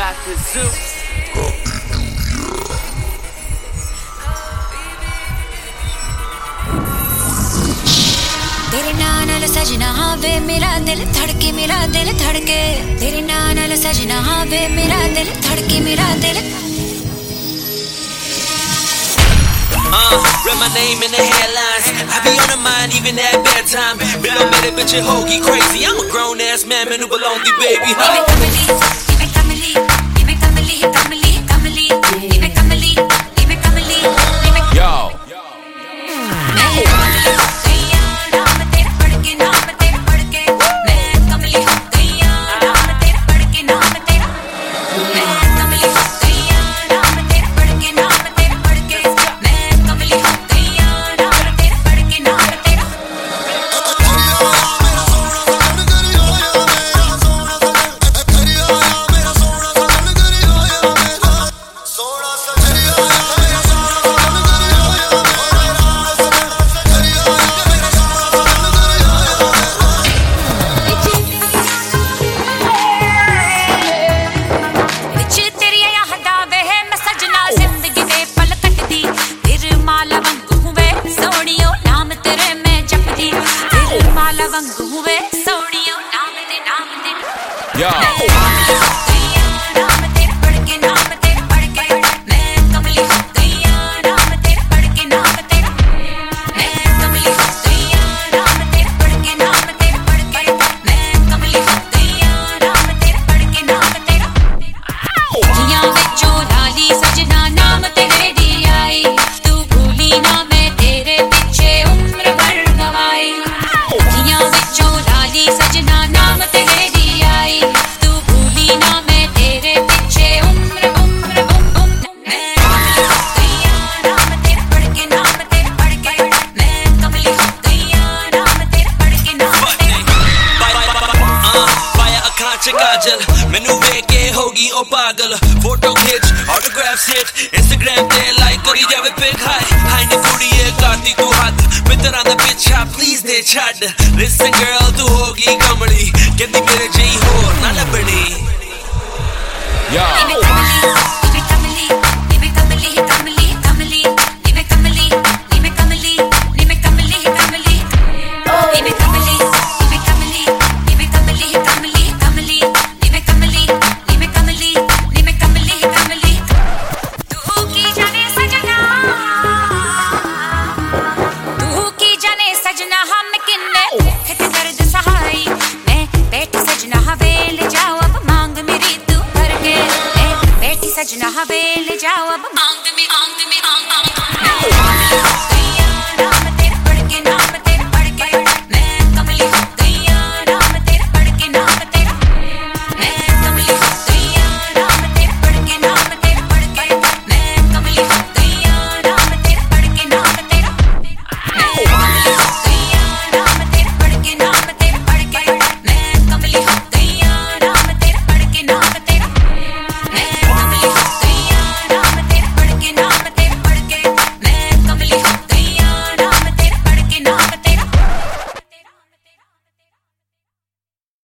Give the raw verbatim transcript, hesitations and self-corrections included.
Doctor Zeus. तेरे नाल नाल सजना वे मेरा दिल धड़के मेरा दिल धड़के तेरे नाल नाल सजना वे मेरा दिल धड़के मेरा दिल Uh, read my name in the headlines. I be on the mind even at bedtime. Bill made a bitch a hoagie crazy. I'm a grown ass man, man who belong to baby. Huh? Yo. Yo. काजल मैनू वेख के होगी ओ पागल photo खिच autograph set Instagram ते like करी जावे pick हाय हाय नी कुड़ीए गाती तू हद मित्तरां दा पिछा प्लीज दे छड लिसन गर्ल तू होगी कमली कहंदी मेरे जेही होर ना लभणी या सजना हवेली जाओ अब